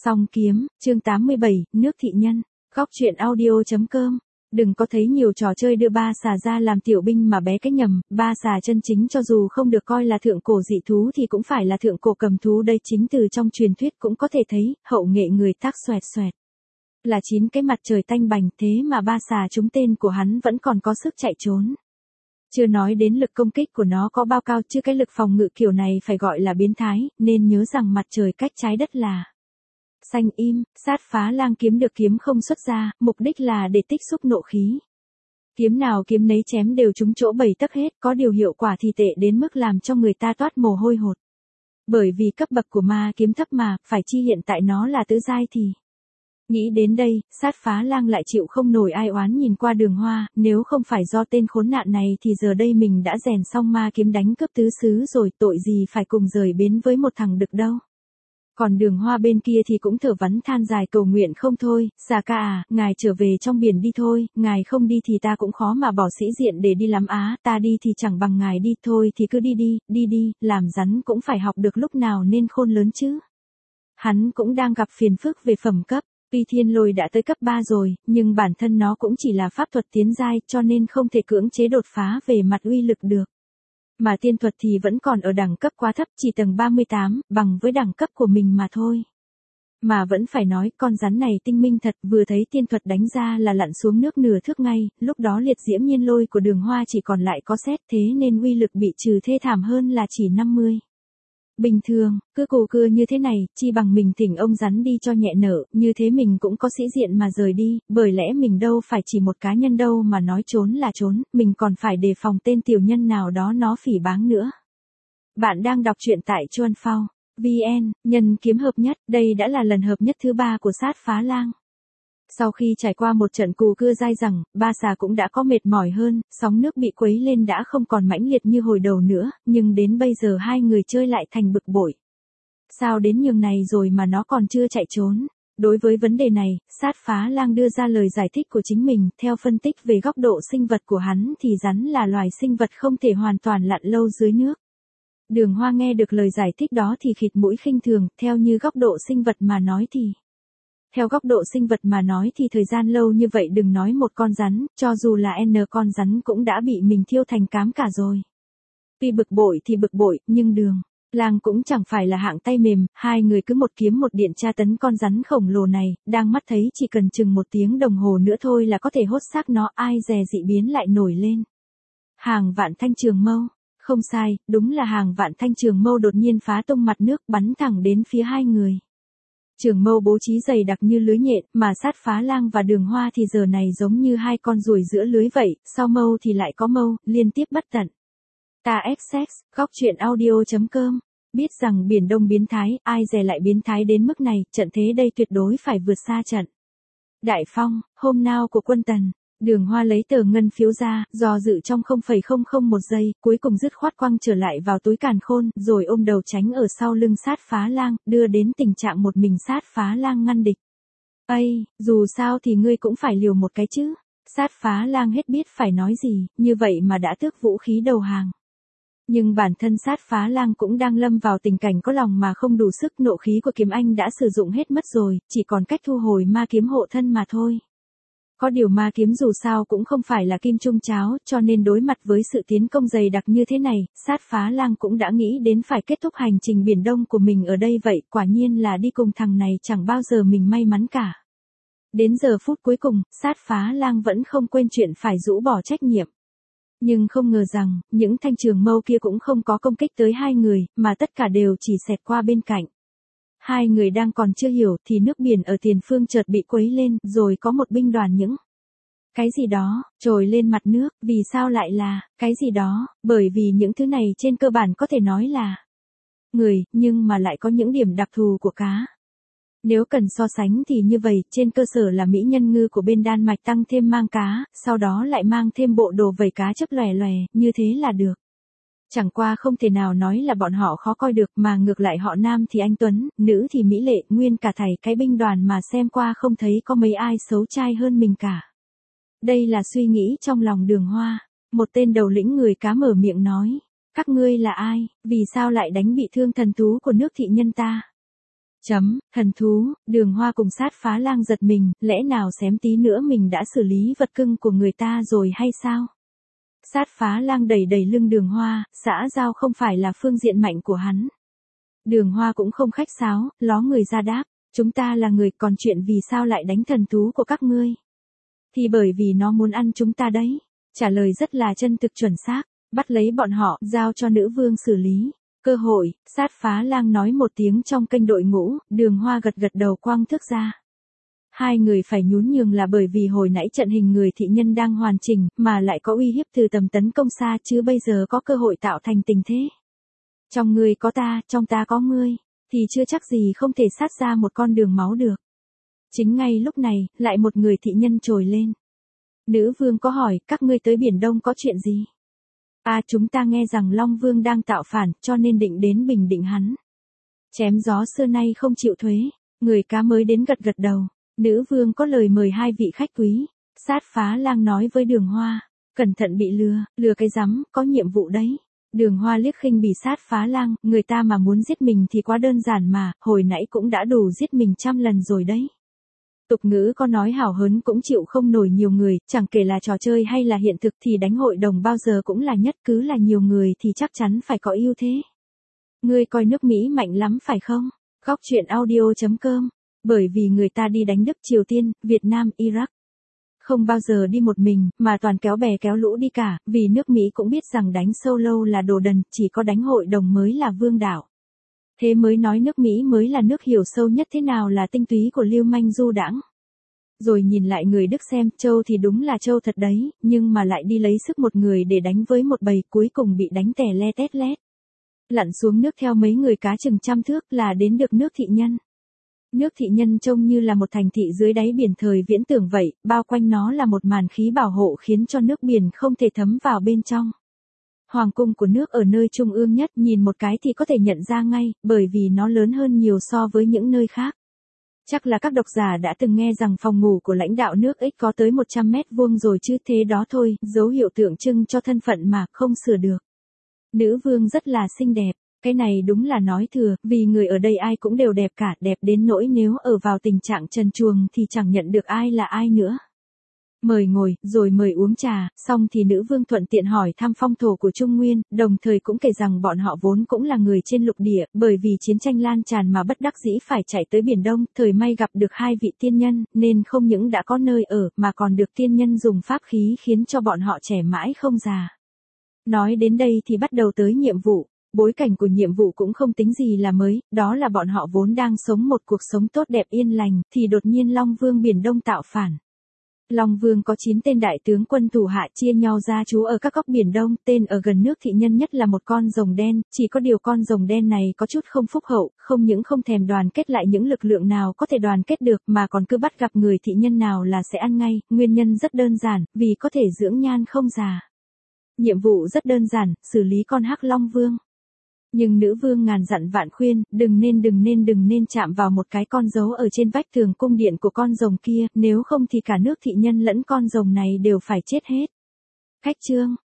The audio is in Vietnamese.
Song kiếm, chương 87, nước thị nhân. Góc truyện audio.com. Đừng có thấy nhiều trò chơi đưa ba xà ra làm tiểu binh mà bé cái nhầm, ba xà chân chính cho dù không được coi là thượng cổ dị thú thì cũng phải là thượng cổ cầm thú đây, chính từ trong truyền thuyết cũng có thể thấy, hậu nghệ người tác xoẹt xoẹt. Là 9 cái mặt trời tanh bành, thế mà ba xà trúng tên của hắn vẫn còn có sức chạy trốn. Chưa nói đến lực công kích của nó có bao cao, chứ cái lực phòng ngự kiểu này phải gọi là biến thái, nên nhớ rằng mặt trời cách trái đất là xanh im. Sát phá lang kiếm được kiếm không xuất ra, mục đích là để tích xúc nộ khí. Kiếm nào kiếm nấy chém đều trúng chỗ 7 tấc hết, có điều hiệu quả thì tệ đến mức làm cho người ta toát mồ hôi hột. Bởi vì cấp bậc của ma kiếm thấp mà, phải chi hiện tại nó là tứ giai thì. Nghĩ đến đây, sát phá lang lại chịu không nổi ai oán nhìn qua Đường Hoa, nếu không phải do tên khốn nạn này thì giờ đây mình đã rèn xong ma kiếm đánh cướp tứ xứ rồi, tội gì phải cùng rời bến với một thằng đực đâu. Còn Đường Hoa bên kia thì cũng thở vắn than dài cầu nguyện không thôi, Già ca à, ngài trở về trong biển đi thôi, ngài không đi thì ta cũng khó mà bỏ sĩ diện để đi lắm á, ta đi thì chẳng bằng ngài đi, thôi thì cứ đi đi, làm rắn cũng phải học được lúc nào nên khôn lớn chứ. Hắn cũng đang gặp phiền phức về phẩm cấp. Tuy thiên lôi đã tới cấp 3 rồi, nhưng bản thân nó cũng chỉ là pháp thuật tiến giai cho nên không thể cưỡng chế đột phá về mặt uy lực được. Mà tiên thuật thì vẫn còn ở đẳng cấp quá thấp, chỉ tầng 38, bằng với đẳng cấp của mình mà thôi. Mà vẫn phải nói, con rắn này tinh minh thật, vừa thấy tiên thuật đánh ra là lặn xuống nước nửa thước ngay, lúc đó liệt diễm nhiên lôi của Đường Hoa chỉ còn lại có xét, thế nên uy lực bị trừ thê thảm hơn là chỉ 50. Bình thường, cứ cù cưa như thế này, chi bằng mình thỉnh ông rắn đi cho nhẹ nở, như thế mình cũng có sĩ diện mà rời đi, bởi lẽ mình đâu phải chỉ một cá nhân đâu mà nói trốn là trốn, mình còn phải đề phòng tên tiểu nhân nào đó nó phỉ báng nữa. Bạn đang đọc truyện tại Chuan Phao VN, nhân kiếm hợp nhất, đây đã là lần hợp nhất thứ 3 của sát phá lang. Sau khi trải qua một trận cù cưa dai dẳng, ba xà cũng đã có mệt mỏi hơn, sóng nước bị quấy lên đã không còn mãnh liệt như hồi đầu nữa, nhưng đến bây giờ hai người chơi lại thành bực bội. Sao đến nhường này rồi mà nó còn chưa chạy trốn? Đối với vấn đề này, sát phá lang đưa ra lời giải thích của chính mình, theo phân tích về góc độ sinh vật của hắn thì rắn là loài sinh vật không thể hoàn toàn lặn lâu dưới nước. Đường Hoa nghe được lời giải thích đó thì khịt mũi khinh thường, theo như góc độ sinh vật mà nói thì. Theo góc độ sinh vật mà nói thì thời gian lâu như vậy đừng nói một con rắn, cho dù là N con rắn cũng đã bị mình thiêu thành cám cả rồi. Tuy bực bội thì bực bội, nhưng Đường Lang cũng chẳng phải là hạng tay mềm, hai người cứ một kiếm một điện tra tấn con rắn khổng lồ này, đang mắt thấy chỉ cần chừng 1 tiếng đồng hồ nữa thôi là có thể hốt xác nó, ai dè dị biến lại nổi lên. Hàng vạn thanh trường mâu, không sai, đúng là hàng vạn thanh trường mâu đột nhiên phá tung mặt nước bắn thẳng đến phía hai người. Trường mâu bố trí dày đặc như lưới nhện, mà sát phá lang và Đường Hoa thì giờ này giống như hai con ruồi giữa lưới vậy, sau mâu thì lại có mâu, liên tiếp bất tận. Ta XX, góc truyện audio.com, biết rằng Biển Đông biến thái, ai dè lại biến thái đến mức này, trận thế đây tuyệt đối phải vượt xa trận. Đại phong, hôm nào của quân Tần. Đường Hoa lấy tờ ngân phiếu ra, do dự trong 0,001 giây, cuối cùng dứt khoát quăng trở lại vào túi càn khôn, rồi ôm đầu tránh ở sau lưng sát phá lang, đưa đến tình trạng một mình sát phá lang ngăn địch. Ây, dù sao thì ngươi cũng phải liều một cái chứ. Sát phá lang hết biết phải nói gì, như vậy mà đã tước vũ khí đầu hàng. Nhưng bản thân sát phá lang cũng đang lâm vào tình cảnh có lòng mà không đủ sức, nộ khí của kiếm anh đã sử dụng hết mất rồi, chỉ còn cách thu hồi ma kiếm hộ thân mà thôi. Có điều ma kiếm dù sao cũng không phải là kim trung cháo, cho nên đối mặt với sự tiến công dày đặc như thế này, sát phá lang cũng đã nghĩ đến phải kết thúc hành trình Biển Đông của mình ở đây vậy, quả nhiên là đi cùng thằng này chẳng bao giờ mình may mắn cả. Đến giờ phút cuối cùng, sát phá lang vẫn không quên chuyện phải rũ bỏ trách nhiệm. Nhưng không ngờ rằng, những thanh trường mâu kia cũng không có công kích tới hai người, mà tất cả đều chỉ xẹt qua bên cạnh. Hai người đang còn chưa hiểu thì nước biển ở tiền phương chợt bị quấy lên, rồi có một binh đoàn những cái gì đó trồi lên mặt nước, vì sao lại là cái gì đó, bởi vì những thứ này trên cơ bản có thể nói là người, nhưng mà lại có những điểm đặc thù của cá. Nếu cần so sánh thì như vậy, trên cơ sở là mỹ nhân ngư của bên Đan Mạch tăng thêm mang cá, sau đó lại mang thêm bộ đồ vẩy cá chớp lòe lòe, như thế là được. Chẳng qua không thể nào nói là bọn họ khó coi được, mà ngược lại họ nam thì anh tuấn, nữ thì mỹ lệ, nguyên cả thảy cái binh đoàn mà xem qua không thấy có mấy ai xấu trai hơn mình cả. Đây là suy nghĩ trong lòng Đường Hoa. Một tên đầu lĩnh người cá mở miệng nói, các ngươi là ai, vì sao lại đánh bị thương thần thú của nước thị nhân ta? Thần thú, Đường Hoa cùng Sát Phá Lang giật mình, lẽ nào xém tí nữa mình đã xử lý vật cưng của người ta rồi hay sao? Sát Phá Lang đẩy đẩy lưng Đường Hoa, xã giao không phải là phương diện mạnh của hắn. Đường Hoa cũng không khách sáo, ló người ra đáp, chúng ta là người, còn chuyện vì sao lại đánh thần thú của các ngươi? Thì bởi vì nó muốn ăn chúng ta đấy. Trả lời rất là chân thực chuẩn xác, bắt lấy bọn họ, giao cho nữ vương xử lý. Cơ hội, Sát Phá Lang nói một tiếng trong kênh đội ngũ, Đường Hoa gật gật đầu quăng thước ra. Hai người phải nhún nhường là bởi vì hồi nãy trận hình người thị nhân đang hoàn chỉnh, mà lại có uy hiếp từ tầm tấn công xa chứ bây giờ có cơ hội tạo thành tình thế. Trong ngươi có ta, trong ta có ngươi, thì chưa chắc gì không thể sát ra một con đường máu được. Chính ngay lúc này, lại một người thị nhân trồi lên. Nữ vương có hỏi, các ngươi tới Biển Đông có chuyện gì? Chúng ta nghe rằng Long Vương đang tạo phản, cho nên định đến bình định hắn. Chém gió xưa nay không chịu thuế, người cá mới đến gật gật đầu. Nữ vương có lời mời hai vị khách quý. Sát Phá Lang nói với Đường Hoa, cẩn thận bị lừa cái rắm, có nhiệm vụ đấy. Đường Hoa liếc khinh bỉ Sát Phá Lang, người ta mà muốn giết mình thì quá đơn giản mà, hồi nãy cũng đã đủ giết mình 100 lần rồi đấy. Tục ngữ có nói hảo hớn cũng chịu không nổi nhiều người, chẳng kể là trò chơi hay là hiện thực thì đánh hội đồng bao giờ cũng là nhất, cứ là nhiều người thì chắc chắn phải có ưu thế. Ngươi coi nước Mỹ mạnh lắm phải không? Góc truyện audio.com. Bởi vì người ta đi đánh Đức, Triều Tiên, Việt Nam, Iraq. Không bao giờ đi một mình, mà toàn kéo bè kéo lũ đi cả, vì nước Mỹ cũng biết rằng đánh solo là đồ đần, chỉ có đánh hội đồng mới là vương đạo. Thế mới nói nước Mỹ mới là nước hiểu sâu nhất thế nào là tinh túy của lưu manh du đãng. Rồi nhìn lại người Đức xem, Châu thì đúng là Châu thật đấy, nhưng mà lại đi lấy sức một người để đánh với một bầy, cuối cùng bị đánh tè le tét lét. Lặn xuống nước theo mấy người cá chừng 100 thước là đến được nước thị nhân. Nước thị nhân trông như là một thành thị dưới đáy biển thời viễn tưởng vậy, bao quanh nó là một màn khí bảo hộ khiến cho nước biển không thể thấm vào bên trong. Hoàng cung của nước ở nơi trung ương nhất, nhìn một cái thì có thể nhận ra ngay, bởi vì nó lớn hơn nhiều so với những nơi khác. Chắc là các độc giả đã từng nghe rằng phòng ngủ của lãnh đạo nước X có tới 100 mét vuông rồi chứ, thế đó thôi, dấu hiệu tượng trưng cho thân phận mà, không sửa được. Nữ vương rất là xinh đẹp, cái này đúng là nói thừa, vì người ở đây ai cũng đều đẹp cả, đẹp đến nỗi nếu ở vào tình trạng trần truồng thì chẳng nhận được ai là ai nữa. Mời ngồi, rồi mời uống trà, xong thì nữ vương thuận tiện hỏi thăm phong thổ của Trung Nguyên, đồng thời cũng kể rằng bọn họ vốn cũng là người trên lục địa, bởi vì chiến tranh lan tràn mà bất đắc dĩ phải chạy tới Biển Đông, thời may gặp được hai vị tiên nhân, nên không những đã có nơi ở, mà còn được tiên nhân dùng pháp khí khiến cho bọn họ trẻ mãi không già. Nói đến đây thì bắt đầu tới nhiệm vụ. Bối cảnh của nhiệm vụ cũng không tính gì là mới, đó là bọn họ vốn đang sống một cuộc sống tốt đẹp yên lành, thì đột nhiên Long Vương Biển Đông tạo phản. Long Vương có 9 tên đại tướng quân thủ hạ chia nhau ra trú ở các góc Biển Đông, tên ở gần nước thị nhân nhất là một con rồng đen, chỉ có điều con rồng đen này có chút không phúc hậu, không những không thèm đoàn kết lại những lực lượng nào có thể đoàn kết được mà còn cứ bắt gặp người thị nhân nào là sẽ ăn ngay, nguyên nhân rất đơn giản, vì có thể dưỡng nhan không già. Nhiệm vụ rất đơn giản, xử lý con Hắc Long Vương. Nhưng nữ vương ngàn dặn vạn khuyên, đừng nên chạm vào một cái con dấu ở trên vách tường cung điện của con rồng kia, nếu không thì cả nước thị nhân lẫn con rồng này đều phải chết hết. Cách chương